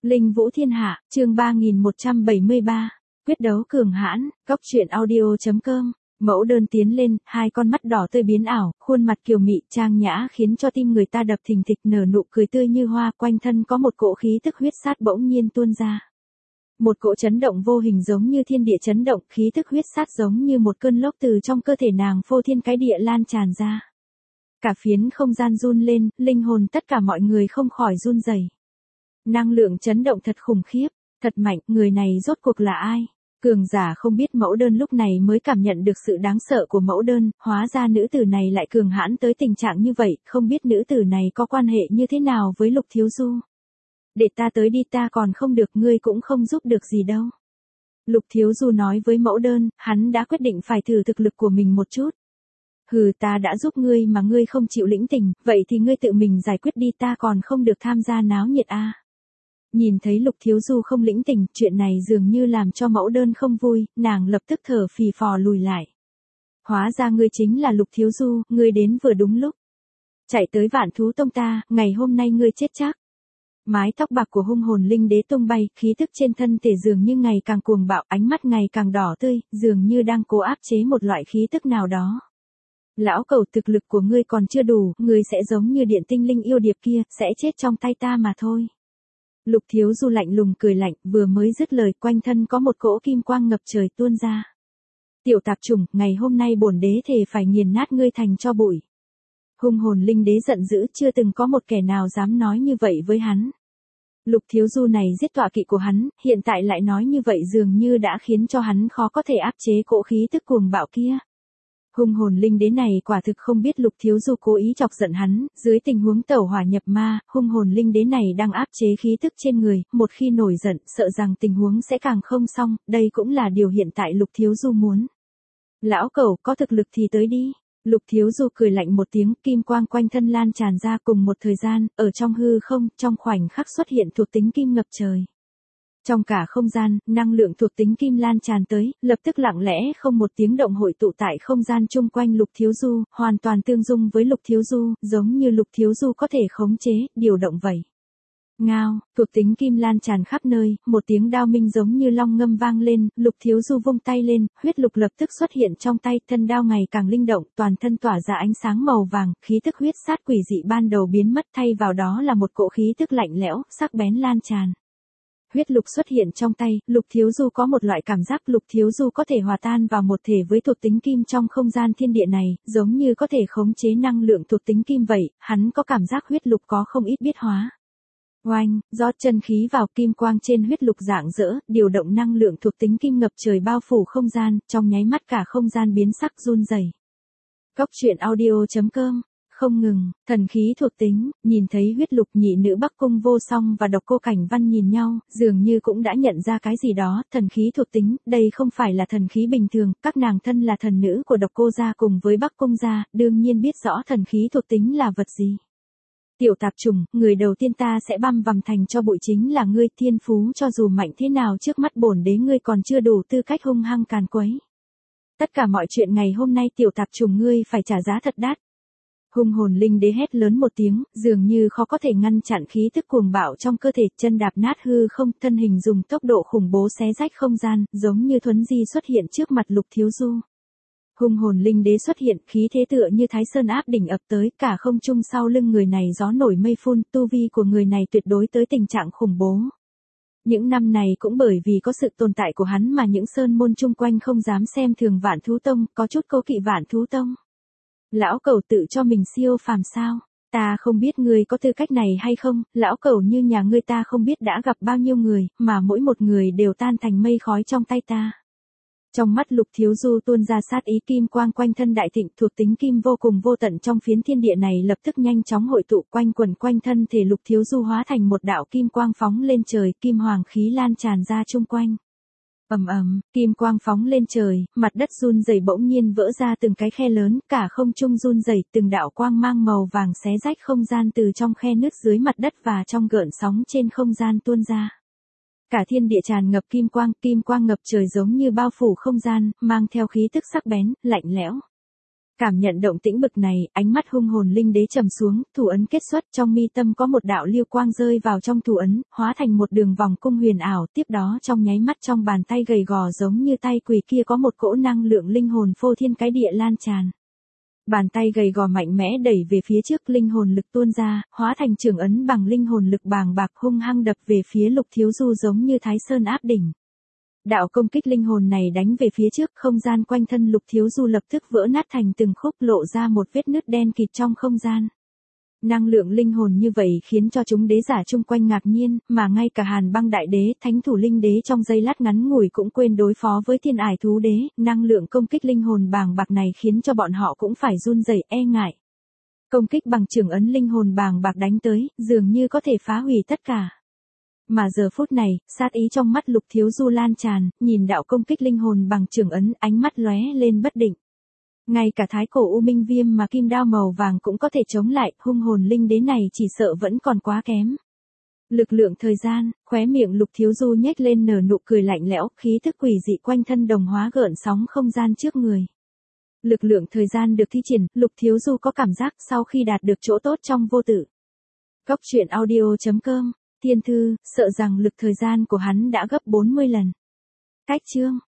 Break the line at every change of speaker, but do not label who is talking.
Linh Vũ Thiên Hạ, chương 3173, quyết đấu cường hãn, góc truyện audio.com. Mẫu đơn tiến lên, hai con mắt đỏ tươi biến ảo, khuôn mặt kiều mị trang nhã khiến cho tim người ta đập thình thịch, nở nụ cười tươi như hoa, quanh thân có một cỗ khí tức huyết sát bỗng nhiên tuôn ra. Một cỗ chấn động vô hình giống như thiên địa chấn động, khí tức huyết sát giống như một cơn lốc từ trong cơ thể nàng phô thiên cái địa lan tràn ra. Cả phiến không gian run lên, linh hồn tất cả mọi người không khỏi run rẩy. Năng lượng chấn động thật khủng khiếp, thật mạnh, người này rốt cuộc là ai? Cường giả không biết mẫu đơn lúc này mới cảm nhận được sự đáng sợ của mẫu đơn, hóa ra nữ tử này lại cường hãn tới tình trạng như vậy, không biết nữ tử này có quan hệ như thế nào với Lục Thiếu Du. Để ta tới đi, ta còn không được, ngươi cũng không giúp được gì đâu. Lục Thiếu Du nói với mẫu đơn, hắn đã quyết định phải thử thực lực của mình một chút. Hừ, ta đã giúp ngươi mà ngươi không chịu lĩnh tình, vậy thì ngươi tự mình giải quyết đi, ta còn không được tham gia náo nhiệt à. Nhìn thấy Lục Thiếu Du không lĩnh tình, chuyện này dường như làm cho mẫu đơn không vui, nàng lập tức thở phì phò lùi lại. Hóa ra ngươi chính là Lục Thiếu Du, ngươi đến vừa đúng lúc. Chạy tới Vạn Thú Tông ta, ngày hôm nay ngươi chết chắc. Mái tóc bạc của hung hồn linh đế tung bay, khí tức trên thân thể dường như ngày càng cuồng bạo, ánh mắt ngày càng đỏ tươi, dường như đang cố áp chế một loại khí tức nào đó. Lão cẩu, thực lực của ngươi còn chưa đủ, ngươi sẽ giống như điện tinh linh yêu điệp kia, sẽ chết trong tay ta mà thôi. Lục Thiếu Du lạnh lùng cười lạnh, vừa mới dứt lời, quanh thân có một cỗ kim quang ngập trời tuôn ra. Tiểu tạp chủng, ngày hôm nay bổn đế thề phải nghiền nát ngươi thành tro bụi. Hung hồn linh đế giận dữ, chưa từng có một kẻ nào dám nói như vậy với hắn. Lục Thiếu Du này giết tọa kỵ của hắn, hiện tại lại nói như vậy dường như đã khiến cho hắn khó có thể áp chế cỗ khí tức cuồng bạo kia. Hung hồn linh đế này quả thực không biết Lục Thiếu Du cố ý chọc giận hắn, dưới tình huống tẩu hỏa nhập ma, hung hồn linh đế này đang áp chế khí tức trên người, một khi nổi giận, sợ rằng tình huống sẽ càng không xong, đây cũng là điều hiện tại Lục Thiếu Du muốn. Lão cẩu, có thực lực thì tới đi. Lục Thiếu Du cười lạnh một tiếng, kim quang quanh thân lan tràn ra cùng một thời gian, ở trong hư không, trong khoảnh khắc xuất hiện thuộc tính kim ngập trời. Trong cả không gian, năng lượng thuộc tính kim lan tràn tới, lập tức lặng lẽ không một tiếng động hội tụ tại không gian chung quanh Lục Thiếu Du, hoàn toàn tương dung với Lục Thiếu Du, giống như Lục Thiếu Du có thể khống chế, điều động vậy. Ngao, thuộc tính kim lan tràn khắp nơi, một tiếng đao minh giống như long ngâm vang lên, Lục Thiếu Du vung tay lên, huyết lục lập tức xuất hiện trong tay, thân đao ngày càng linh động, toàn thân tỏa ra ánh sáng màu vàng, khí tức huyết sát quỷ dị ban đầu biến mất, thay vào đó là một cỗ khí tức lạnh lẽo, sắc bén lan tràn. Huyết lục xuất hiện trong tay, Lục Thiếu Du có một loại cảm giác Lục Thiếu Du có thể hòa tan vào một thể với thuộc tính kim trong không gian thiên địa này, giống như có thể khống chế năng lượng thuộc tính kim vậy, hắn có cảm giác huyết lục có không ít biết hóa. Oanh, rót chân khí vào, kim quang trên huyết lục rạng rỡ, điều động năng lượng thuộc tính kim ngập trời bao phủ không gian, trong nháy mắt cả không gian biến sắc run rẩy. Góc truyện audio.com. Không ngừng, thần khí thuộc tính, nhìn thấy huyết lục, nhị nữ Bắc Cung Vô Song và Độc Cô Cảnh Văn nhìn nhau, dường như cũng đã nhận ra cái gì đó, thần khí thuộc tính, đây không phải là thần khí bình thường, các nàng thân là thần nữ của Độc Cô gia cùng với Bắc Cung gia, đương nhiên biết rõ thần khí thuộc tính là vật gì. Tiểu tạp trùng, người đầu tiên ta sẽ băm vằm thành cho bụi chính là ngươi, thiên phú cho dù mạnh thế nào trước mắt bổn đế ngươi còn chưa đủ tư cách hung hăng càn quấy. Tất cả mọi chuyện ngày hôm nay tiểu tạp trùng ngươi phải trả giá thật đắt. Hung hồn linh đế hét lớn một tiếng, dường như khó có thể ngăn chặn khí tức cuồng bạo trong cơ thể, chân đạp nát hư không, thân hình dùng tốc độ khủng bố xé rách không gian, giống như thuấn di xuất hiện trước mặt Lục Thiếu Du. Hung hồn linh đế xuất hiện, khí thế tựa như Thái Sơn áp đỉnh ập tới, cả không trung sau lưng người này gió nổi mây phun, tu vi của người này tuyệt đối tới tình trạng khủng bố. Những năm này cũng bởi vì có sự tồn tại của hắn mà những sơn môn chung quanh không dám xem thường Vạn Thú Tông, có chút cố kỵ Vạn Thú Tông. Lão cẩu tự cho mình siêu phàm sao? Ta không biết ngươi có tư cách này hay không, lão cẩu như nhà ngươi ta không biết đã gặp bao nhiêu người, mà mỗi một người đều tan thành mây khói trong tay ta. Trong mắt Lục Thiếu Du tuôn ra sát ý, kim quang quanh thân đại thịnh, thuộc tính kim vô cùng vô tận trong phiến thiên địa này lập tức nhanh chóng hội tụ quanh quần quanh thân thể Lục Thiếu Du hóa thành một đạo kim quang phóng lên trời, kim hoàng khí lan tràn ra chung quanh. Ầm ầm, kim quang phóng lên trời, mặt đất run rẩy bỗng nhiên vỡ ra từng cái khe lớn, cả không trung run rẩy, từng đạo quang mang màu vàng xé rách không gian từ trong khe nứt dưới mặt đất và trong gợn sóng trên không gian tuôn ra. Cả thiên địa tràn ngập kim quang ngập trời giống như bao phủ không gian, mang theo khí tức sắc bén, lạnh lẽo. Cảm nhận động tĩnh bực này, ánh mắt hung hồn linh đế trầm xuống, thủ ấn kết xuất, trong mi tâm có một đạo lưu quang rơi vào trong thủ ấn, hóa thành một đường vòng cung huyền ảo, tiếp đó trong nháy mắt trong bàn tay gầy gò giống như tay quỷ kia có một cỗ năng lượng linh hồn phô thiên cái địa lan tràn. Bàn tay gầy gò mạnh mẽ đẩy về phía trước, linh hồn lực tuôn ra, hóa thành trường ấn bằng linh hồn lực bàng bạc hung hăng đập về phía Lục Thiếu Du giống như Thái Sơn áp đỉnh. Đạo công kích linh hồn này đánh về phía trước, không gian quanh thân Lục Thiếu Du lập tức vỡ nát thành từng khúc, lộ ra một vết nứt đen kịt trong không gian. Năng lượng linh hồn như vậy khiến cho chúng đế giả chung quanh ngạc nhiên, mà ngay cả Hàn Băng Đại Đế, Thánh Thủ Linh Đế trong giây lát ngắn ngủi cũng quên đối phó với Thiên Ải Thú Đế, năng lượng công kích linh hồn bàng bạc này khiến cho bọn họ cũng phải run rẩy e ngại. Công kích bằng trường ấn linh hồn bàng bạc đánh tới, dường như có thể phá hủy tất cả. Mà giờ phút này, sát ý trong mắt Lục Thiếu Du lan tràn, nhìn đạo công kích linh hồn bằng trường ấn, ánh mắt lóe lên bất định. Ngay cả thái cổ U Minh Viêm mà kim đao màu vàng cũng có thể chống lại, hung hồn linh đế này chỉ sợ vẫn còn quá kém. Lực lượng thời gian, khóe miệng Lục Thiếu Du nhếch lên nở nụ cười lạnh lẽo, khí thức quỷ dị quanh thân đồng hóa gợn sóng không gian trước người. Lực lượng thời gian được thi triển, Lục Thiếu Du có cảm giác sau khi đạt được chỗ tốt trong vô tử. Góc truyện audio.com, Thiên Thư, sợ rằng lực thời gian của hắn đã gấp 40 lần. Cách chương